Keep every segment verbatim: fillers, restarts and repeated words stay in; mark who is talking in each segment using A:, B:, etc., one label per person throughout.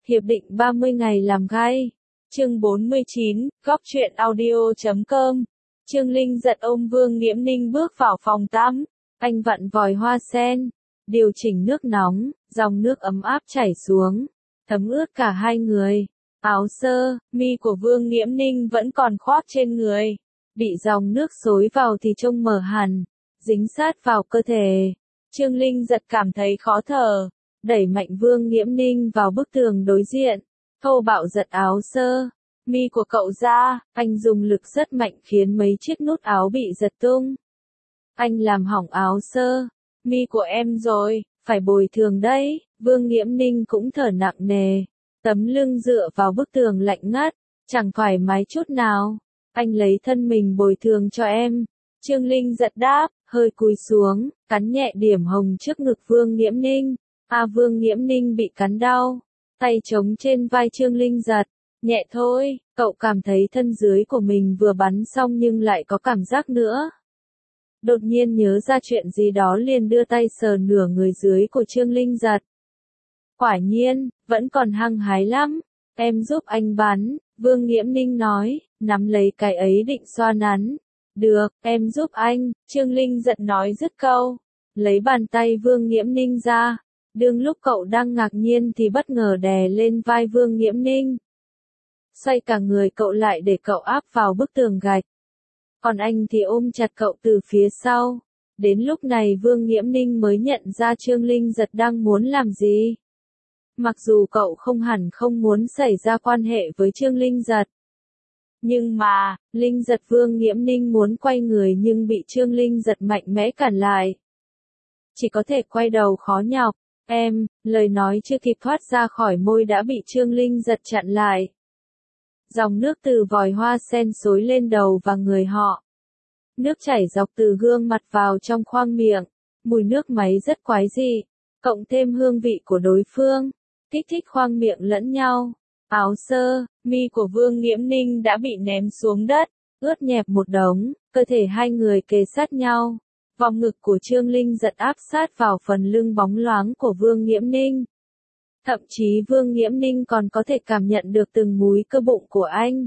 A: Hiệp định ba mươi ngày làm gai. Chương bốn mươi chín, góc truyện audio chấm com. Trương Linh giật ôm Vương Nghiễm Ninh bước vào phòng tắm. Anh vặn vòi hoa sen, điều chỉnh nước nóng, dòng nước ấm áp chảy xuống, thấm ướt cả hai người. Áo sơ, mi của Vương Nghiễm Ninh vẫn còn khoác trên người, bị dòng nước xối vào thì trông mờ hẳn, dính sát vào cơ thể. Trương Linh giật cảm thấy khó thở, đẩy mạnh Vương Nghiễm Ninh vào bức tường đối diện, thô bạo giật áo sơ, mi của cậu ra. Anh dùng lực rất mạnh khiến mấy chiếc nút áo bị giật tung. Anh làm hỏng áo sơ, mi của em rồi, phải bồi thường đấy. Vương Nghiễm Ninh cũng thở nặng nề, tấm lưng dựa vào bức tường lạnh ngắt, chẳng thoải mái chút nào. Anh lấy thân mình bồi thường cho em. Trương Linh giật đáp, hơi cúi xuống, cắn nhẹ điểm hồng trước ngực Vương Nghiễm Ninh. À, Vương Nghiễm Ninh bị cắn đau, tay trống trên vai Trương Linh giật. Nhẹ thôi, cậu cảm thấy thân dưới của mình vừa bắn xong nhưng lại có cảm giác nữa. Đột nhiên nhớ ra chuyện gì đó liền đưa tay sờ nửa người dưới của Trương Linh giật. Quả nhiên, vẫn còn hăng hái lắm. Em giúp anh bắn, Vương Nghiễm Ninh nói, nắm lấy cái ấy định xoa nắn. Được, em giúp anh, Trương Linh giật nói dứt câu, lấy bàn tay Vương Nghiễm Ninh ra. Đương lúc cậu đang ngạc nhiên thì bất ngờ đè lên vai Vương Nghiễm Ninh. Xoay cả người cậu lại để cậu áp vào bức tường gạch. Còn anh thì ôm chặt cậu từ phía sau. Đến lúc này Vương Nghiễm Ninh mới nhận ra Trương Linh giật đang muốn làm gì. Mặc dù cậu không hẳn không muốn xảy ra quan hệ với Trương Linh giật. Nhưng mà, Linh giật Vương Nghiễm Ninh muốn quay người nhưng bị Trương Linh giật mạnh mẽ cản lại. Chỉ có thể quay đầu khó nhọc. Em, lời nói chưa kịp thoát ra khỏi môi đã bị Trương Linh giật chặn lại. Dòng nước từ vòi hoa sen xối lên đầu và người họ. Nước chảy dọc từ gương mặt vào trong khoang miệng. Mùi nước máy rất quái dị, cộng thêm hương vị của đối phương, kích thích khoang miệng lẫn nhau. Áo sơ, mi của Vương Nghiễm Ninh đã bị ném xuống đất, ướt nhẹp một đống, cơ thể hai người kề sát nhau. Vòng ngực của Trương Linh giật áp sát vào phần lưng bóng loáng của Vương Nghiễm Ninh. Thậm chí Vương Nghiễm Ninh còn có thể cảm nhận được từng múi cơ bụng của anh.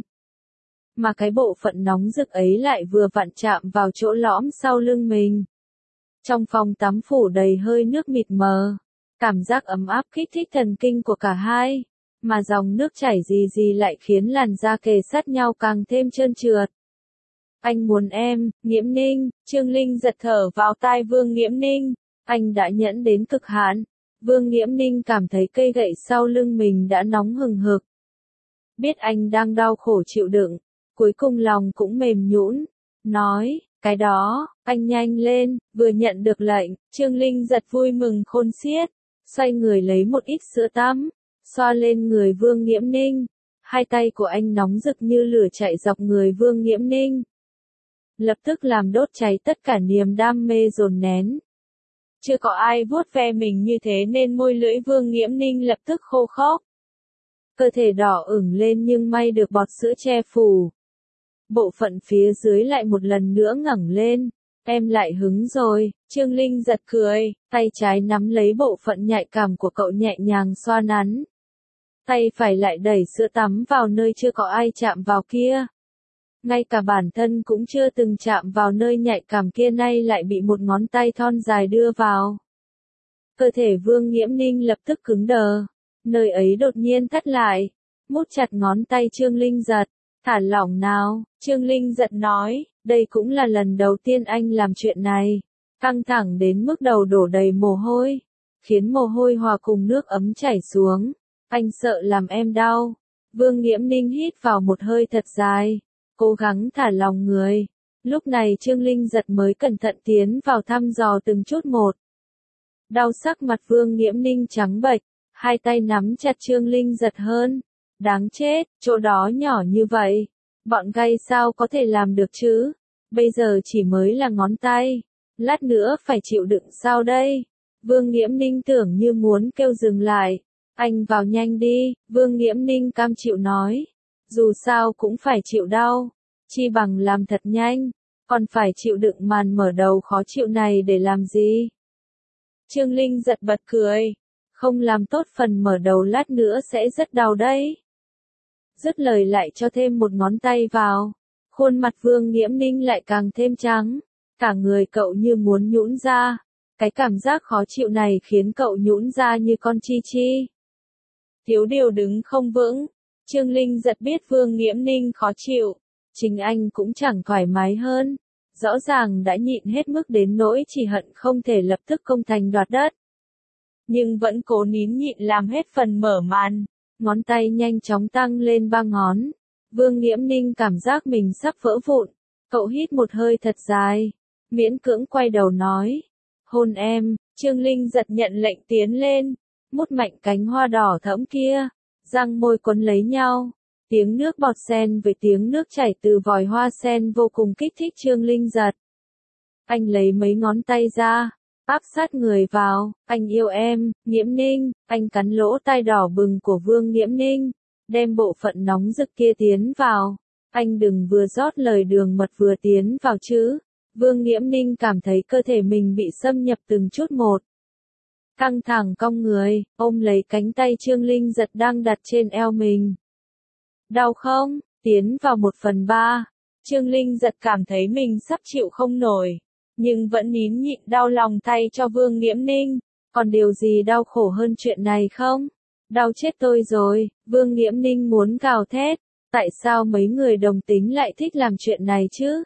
A: Mà cái bộ phận nóng rực ấy lại vừa vặn chạm vào chỗ lõm sau lưng mình. Trong phòng tắm phủ đầy hơi nước mịt mờ. Cảm giác ấm áp kích thích thần kinh của cả hai. Mà dòng nước chảy rì rì lại khiến làn da kề sát nhau càng thêm trơn trượt. Anh muốn em, Nghiễm Ninh. Trương Linh giật thở vào tai Vương Nghiễm Ninh. Anh đã nhẫn đến cực hạn. Vương Nghiễm Ninh cảm thấy cây gậy sau lưng mình đã nóng hừng hực. Biết anh đang đau khổ chịu đựng, cuối cùng lòng cũng mềm nhũn, nói, cái đó, anh nhanh lên. Vừa nhận được lệnh, Trương Linh giật vui mừng khôn xiết, xoay người lấy một ít sữa tắm, xoa lên người Vương Nghiễm Ninh. Hai tay của anh nóng rực như lửa chạy dọc người Vương Nghiễm Ninh, lập tức làm đốt cháy tất cả niềm đam mê dồn nén. Chưa có ai vuốt ve mình như thế nên môi lưỡi Vương Nghiễm Ninh lập tức khô khốc. Cơ thể đỏ ửng lên nhưng may được bọt sữa che phủ. Bộ phận phía dưới lại một lần nữa ngẩng lên. Em lại hứng rồi, Trương Linh giật cười, tay trái nắm lấy bộ phận nhạy cảm của cậu nhẹ nhàng xoa nắn. Tay phải lại đẩy sữa tắm vào nơi chưa có ai chạm vào kia. Ngay cả bản thân cũng chưa từng chạm vào nơi nhạy cảm kia nay lại bị một ngón tay thon dài đưa vào. Cơ thể Vương Nghiễm Ninh lập tức cứng đờ. Nơi ấy đột nhiên thắt lại. Mút chặt ngón tay Trương Linh giật. Thả lỏng nào, Trương Linh giật nói, đây cũng là lần đầu tiên anh làm chuyện này. Căng thẳng đến mức đầu đổ đầy mồ hôi. Khiến mồ hôi hòa cùng nước ấm chảy xuống. Anh sợ làm em đau. Vương Nghiễm Ninh hít vào một hơi thật dài. Cố gắng thả lòng người. Lúc này Trương Linh giật mới cẩn thận tiến vào thăm dò từng chút một. Đau sắc mặt Vương Nghiễm Ninh trắng bệch, hai tay nắm chặt Trương Linh giật hơn. Đáng chết, chỗ đó nhỏ như vậy. Bọn gay sao có thể làm được chứ? Bây giờ chỉ mới là ngón tay. Lát nữa phải chịu đựng sao đây? Vương Nghiễm Ninh tưởng như muốn kêu dừng lại. Anh vào nhanh đi, Vương Nghiễm Ninh cam chịu nói. Dù sao cũng phải chịu đau. Chi bằng làm thật nhanh. Còn phải chịu đựng màn mở đầu khó chịu này để làm gì? Trương Linh giật bật cười. Không làm tốt phần mở đầu lát nữa sẽ rất đau đấy. Dứt lời lại cho thêm một ngón tay vào. Khuôn mặt Vương Nghiễm Ninh lại càng thêm trắng. Cả người cậu như muốn nhũn ra. Cái cảm giác khó chịu này khiến cậu nhũn ra như con chi chi. Thiếu điều đứng không vững. Trương Linh giật biết Vương Nghiễm Ninh khó chịu. Chính anh cũng chẳng thoải mái hơn. Rõ ràng đã nhịn hết mức đến nỗi chỉ hận không thể lập tức công thành đoạt đất. Nhưng vẫn cố nín nhịn làm hết phần mở màn. Ngón tay nhanh chóng tăng lên ba ngón. Vương Nghiễm Ninh cảm giác mình sắp vỡ vụn. Cậu hít một hơi thật dài. Miễn cưỡng quay đầu nói. Hôn em. Trương Linh giật nhận lệnh tiến lên. Mút mạnh cánh hoa đỏ thẫm kia. Răng môi quấn lấy nhau. Tiếng nước bọt sen với tiếng nước chảy từ vòi hoa sen vô cùng kích thích Trương Linh giật. Anh lấy mấy ngón tay ra. Áp sát người vào. Anh yêu em, Nghiễm Ninh. Anh cắn lỗ tai đỏ bừng của Vương Nghiễm Ninh. Đem bộ phận nóng rực kia tiến vào. Anh đừng vừa rót lời đường mật vừa tiến vào chứ. Vương Nghiễm Ninh cảm thấy cơ thể mình bị xâm nhập từng chút một. Căng thẳng cong người, ôm lấy cánh tay Trương Linh giật đang đặt trên eo mình. Đau không? Tiến vào một phần ba. Trương Linh giật cảm thấy mình sắp chịu không nổi. Nhưng vẫn nín nhịn đau lòng thay cho Vương Nghiễm Ninh. Còn điều gì đau khổ hơn chuyện này không? Đau chết tôi rồi. Vương Nghiễm Ninh muốn gào thét. Tại sao mấy người đồng tính lại thích làm chuyện này chứ?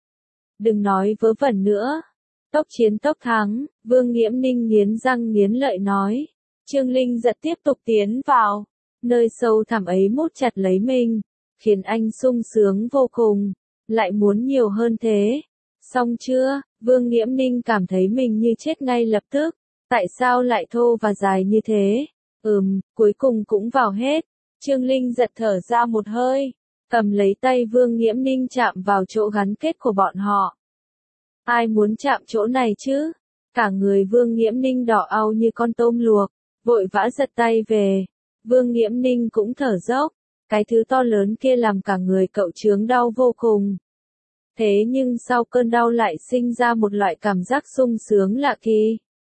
A: Đừng nói vớ vẩn nữa. Tốc chiến tốc thắng. Vương Nghiễm Ninh nghiến răng nghiến lợi nói. Trương Linh giật tiếp tục tiến vào. Nơi sâu thẳm ấy mút chặt lấy mình. Khiến anh sung sướng vô cùng. Lại muốn nhiều hơn thế. Xong chưa? Vương Nghiễm Ninh cảm thấy mình như chết ngay lập tức. Tại sao lại thô và dài như thế? Ừm, cuối cùng cũng vào hết. Trương Linh giật thở ra một hơi. Cầm lấy tay Vương Nghiễm Ninh chạm vào chỗ gắn kết của bọn họ. Ai muốn chạm chỗ này chứ? Cả người Vương Nghiễm Ninh đỏ au như con tôm luộc. Vội vã giật tay về. Vương Nghiễm Ninh cũng thở dốc. Cái thứ to lớn kia làm cả người cậu chướng đau vô cùng. Thế nhưng sau cơn đau lại sinh ra một loại cảm giác sung sướng lạ kỳ.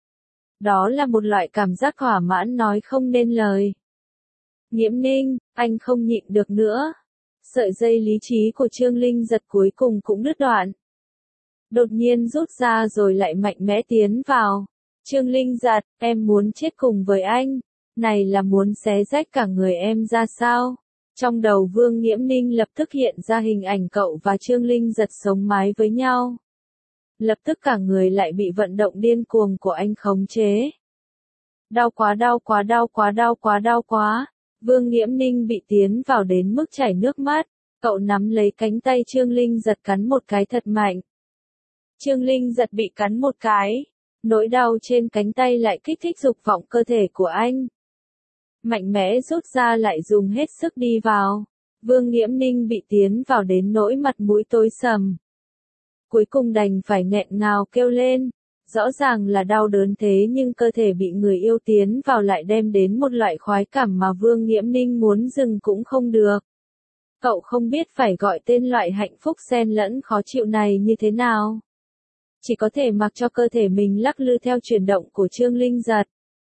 A: Đó là một loại cảm giác thỏa mãn nói không nên lời. Nghiễm Ninh, anh không nhịn được nữa. Sợi dây lý trí của Trương Linh giật cuối cùng cũng đứt đoạn. Đột nhiên rút ra rồi lại mạnh mẽ tiến vào. Trương Linh giật, em muốn chết cùng với anh. Này là muốn xé rách cả người em ra sao? Trong đầu Vương Nghiễm Ninh lập tức hiện ra hình ảnh cậu và Trương Linh giật sống mái với nhau. Lập tức cả người lại bị vận động điên cuồng của anh khống chế. Đau quá đau quá đau quá đau quá đau quá. Vương Nghiễm Ninh bị tiến vào đến mức chảy nước mắt. Cậu nắm lấy cánh tay Trương Linh giật cắn một cái thật mạnh. Trương Linh giật bị cắn một cái. Nỗi đau trên cánh tay lại kích thích dục vọng cơ thể của anh. Mạnh mẽ rút ra lại dùng hết sức đi vào. Vương Nghiễm Ninh bị tiến vào đến nỗi mặt mũi tối sầm. Cuối cùng đành phải nghẹn ngào kêu lên. Rõ ràng là đau đớn thế nhưng cơ thể bị người yêu tiến vào lại đem đến một loại khoái cảm mà Vương Nghiễm Ninh muốn dừng cũng không được. Cậu không biết phải gọi tên loại hạnh phúc xen lẫn khó chịu này như thế nào. Chỉ có thể mặc cho cơ thể mình lắc lư theo chuyển động của Trương Linh giật.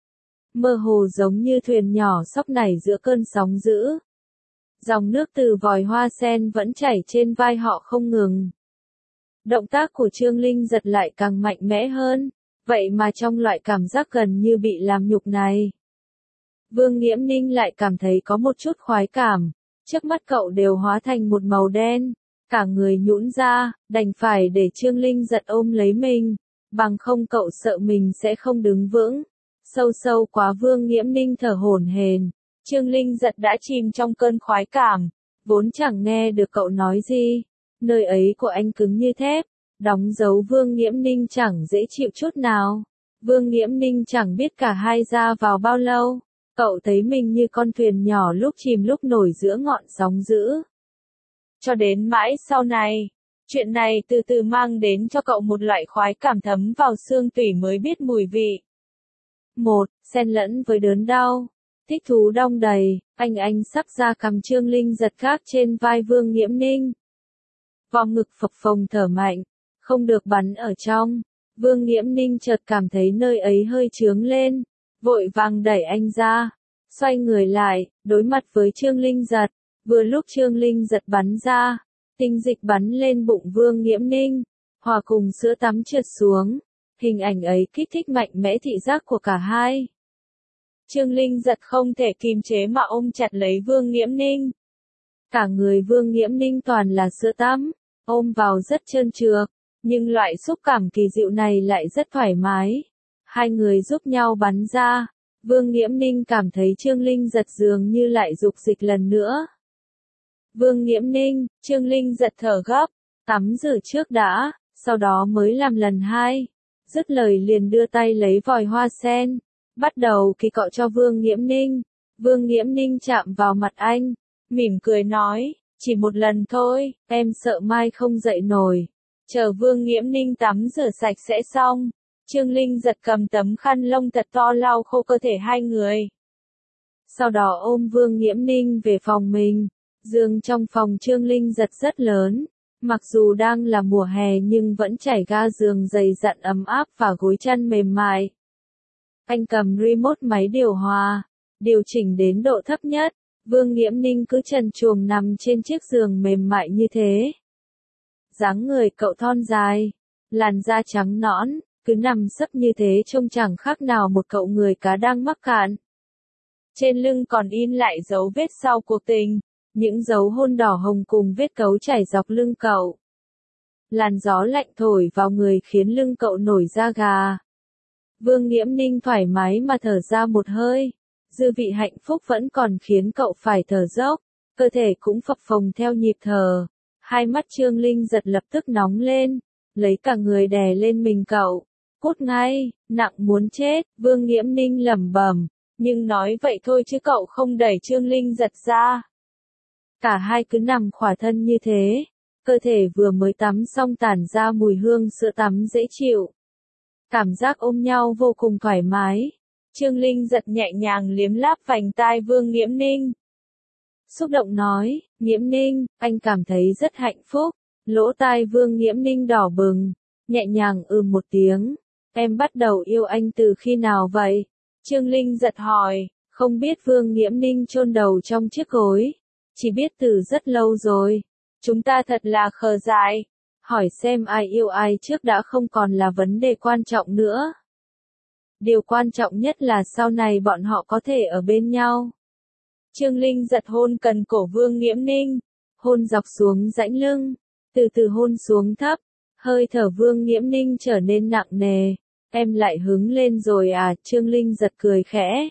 A: Mơ hồ giống như thuyền nhỏ sóc nảy giữa cơn sóng dữ. Dòng nước từ vòi hoa sen vẫn chảy trên vai họ không ngừng. Động tác của Trương Linh giật lại càng mạnh mẽ hơn, vậy mà trong loại cảm giác gần như bị làm nhục này. Vương Nghiễm Ninh lại cảm thấy có một chút khoái cảm, trước mắt cậu đều hóa thành một màu đen, cả người nhũn ra, đành phải để Trương Linh giật ôm lấy mình, bằng không cậu sợ mình sẽ không đứng vững. Sâu sâu quá Vương Nghiễm Ninh thở hổn hển, Trương Linh giật đã chìm trong cơn khoái cảm, vốn chẳng nghe được cậu nói gì. Nơi ấy của anh cứng như thép, đóng dấu Vương Nghiễm Ninh chẳng dễ chịu chút nào. Vương Nghiễm Ninh chẳng biết cả hai ra vào bao lâu, cậu thấy mình như con thuyền nhỏ lúc chìm lúc nổi giữa ngọn sóng dữ. Cho đến mãi sau này, chuyện này từ từ mang đến cho cậu một loại khoái cảm thấm vào xương tủy mới biết mùi vị. Một, xen lẫn với đớn đau, thích thú đong đầy, anh anh sắc ra cầm Trương Linh giật khác trên vai Vương Nghiễm Ninh. Vòng ngực phập phồng thở mạnh, không được bắn ở trong. Vương Nghiễm Ninh chợt cảm thấy nơi ấy hơi chướng lên, vội vàng đẩy anh ra, xoay người lại, đối mặt với Trương Linh Giật, vừa lúc Trương Linh Giật bắn ra, tinh dịch bắn lên bụng Vương Nghiễm Ninh, hòa cùng sữa tắm trượt xuống, hình ảnh ấy kích thích mạnh mẽ thị giác của cả hai. Trương Linh Giật không thể kìm chế mà ôm chặt lấy Vương Nghiễm Ninh. Cả người Vương Nghiễm Ninh toàn là sữa tắm, ôm vào rất trơn trượt, nhưng loại xúc cảm kỳ diệu này lại rất thoải mái. Hai người giúp nhau bắn ra, Vương Nghiễm Ninh cảm thấy Trương Linh Giật dường như lại dục dịch lần nữa. Vương Nghiễm Ninh, Trương Linh Giật thở gấp, tắm rửa trước đã, sau đó mới làm lần hai. Dứt lời liền đưa tay lấy vòi hoa sen, bắt đầu kỳ cọ cho Vương Nghiễm Ninh. Vương Nghiễm Ninh chạm vào mặt anh, mỉm cười nói, chỉ một lần thôi, em sợ mai không dậy nổi. Chờ Vương Nghiễm Ninh tắm rửa sạch sẽ xong, Trương Linh Giật cầm tấm khăn lông thật to lau khô cơ thể hai người. Sau đó ôm Vương Nghiễm Ninh về phòng mình. Giường trong phòng Trương Linh Giật rất lớn, mặc dù đang là mùa hè nhưng vẫn trải ga giường dày dặn ấm áp và gối chăn mềm mại. Anh cầm remote máy điều hòa, điều chỉnh đến độ thấp nhất, Vương Nghiễm Ninh cứ trần truồng nằm trên chiếc giường mềm mại như thế. Dáng người cậu thon dài, làn da trắng nõn, cứ nằm sấp như thế trông chẳng khác nào một cậu người cá đang mắc cạn. Trên lưng còn in lại dấu vết sau cuộc tình, những dấu hôn đỏ hồng cùng vết cấu chảy dọc lưng cậu. Làn gió lạnh thổi vào người khiến lưng cậu nổi da gà. Vương Nghiễm Ninh thoải mái mà thở ra một hơi, dư vị hạnh phúc vẫn còn khiến cậu phải thở dốc, cơ thể cũng phập phồng theo nhịp thở. Hai mắt Trương Linh Giật lập tức nóng lên, lấy cả người đè lên mình cậu. Cút ngay, nặng muốn chết, Vương Nghiễm Ninh lẩm bẩm, nhưng nói vậy thôi chứ cậu không đẩy Trương Linh Giật ra. Cả hai cứ nằm khỏa thân như thế, cơ thể vừa mới tắm xong tản ra mùi hương sữa tắm dễ chịu. Cảm giác ôm nhau vô cùng thoải mái. Trương Linh Giật nhẹ nhàng liếm láp vành tai Vương Nghiễm Ninh. Xúc động nói, Nghiễm Ninh, anh cảm thấy rất hạnh phúc. Lỗ tai Vương Nghiễm Ninh đỏ bừng, nhẹ nhàng ừm một tiếng. Em bắt đầu yêu anh từ khi nào vậy? Trương Linh Giật hỏi, không biết. Vương Nghiễm Ninh chôn đầu trong chiếc gối. Chỉ biết từ rất lâu rồi. Chúng ta thật là khờ dại. Hỏi xem ai yêu ai trước đã không còn là vấn đề quan trọng nữa. Điều quan trọng nhất là sau này bọn họ có thể ở bên nhau. Trương Linh Giật hôn cần cổ Vương Nghiễm Ninh, hôn dọc xuống rãnh lưng, từ từ hôn xuống thấp, hơi thở Vương Nghiễm Ninh trở nên nặng nề. Em lại hứng lên rồi à? Trương Linh Giật cười khẽ,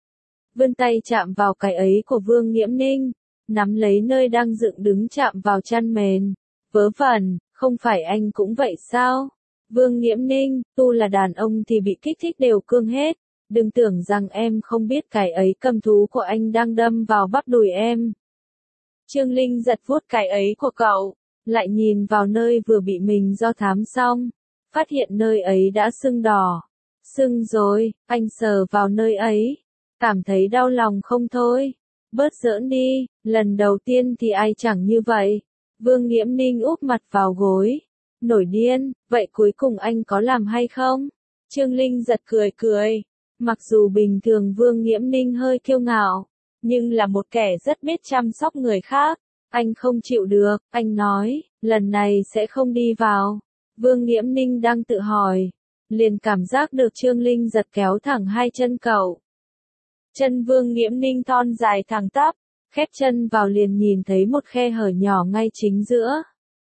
A: vươn tay chạm vào cái ấy của Vương Nghiễm Ninh, nắm lấy nơi đang dựng đứng chạm vào chăn mền. Vớ vẩn, không phải anh cũng vậy sao? Vương Nghiễm Ninh, tu là đàn ông thì bị kích thích đều cương hết. Đừng tưởng rằng em không biết cái ấy cầm thú của anh đang đâm vào bắp đùi em. Trương Linh Giật vuốt cái ấy của cậu, lại nhìn vào nơi vừa bị mình do thám xong, phát hiện nơi ấy đã sưng đỏ. Sưng rồi, anh sờ vào nơi ấy, cảm thấy đau lòng không thôi. Bớt giỡn đi, lần đầu tiên thì ai chẳng như vậy. Vương Nghiễm Ninh úp mặt vào gối, nổi điên, vậy cuối cùng anh có làm hay không? Trương Linh Giật cười cười. Mặc dù bình thường Vương Nghiễm Ninh hơi kiêu ngạo, nhưng là một kẻ rất biết chăm sóc người khác. Anh không chịu được, anh nói, lần này sẽ không đi vào. Vương Nghiễm Ninh đang tự hỏi, liền cảm giác được Trương Linh Giật kéo thẳng hai chân cậu. Chân Vương Nghiễm Ninh thon dài thẳng tắp, khép chân vào liền nhìn thấy một khe hở nhỏ ngay chính giữa.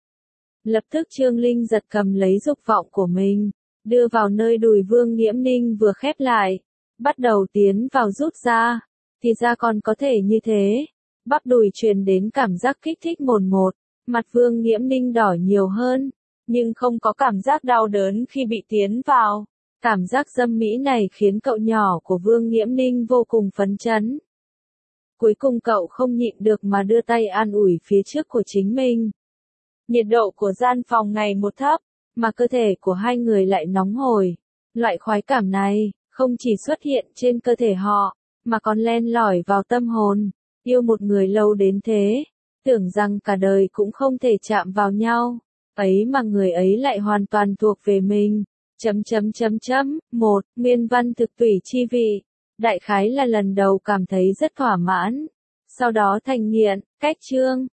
A: Lập tức Trương Linh Giật cầm lấy dục vọng của mình, đưa vào nơi đùi Vương Nghiễm Ninh vừa khép lại, bắt đầu tiến vào rút ra. Thì ra còn có thể như thế. Bắp đùi truyền đến cảm giác kích thích mồn một, mặt Vương Nghiễm Ninh đỏ nhiều hơn, nhưng không có cảm giác đau đớn khi bị tiến vào. Cảm giác dâm mỹ này khiến cậu nhỏ của Vương Nghiễm Ninh vô cùng phấn chấn. Cuối cùng cậu không nhịn được mà đưa tay an ủi phía trước của chính mình. Nhiệt độ của gian phòng ngày một thấp, mà cơ thể của hai người lại nóng hổi. Loại khoái cảm này, không chỉ xuất hiện trên cơ thể họ, mà còn len lỏi vào tâm hồn. Yêu một người lâu đến thế, tưởng rằng cả đời cũng không thể chạm vào nhau, ấy mà người ấy lại hoàn toàn thuộc về mình. Chấm chấm chấm chấm, một, nguyên văn thực tủy chi vị. Đại khái là lần đầu cảm thấy rất thỏa mãn. Sau đó thành nghiện, cách chương.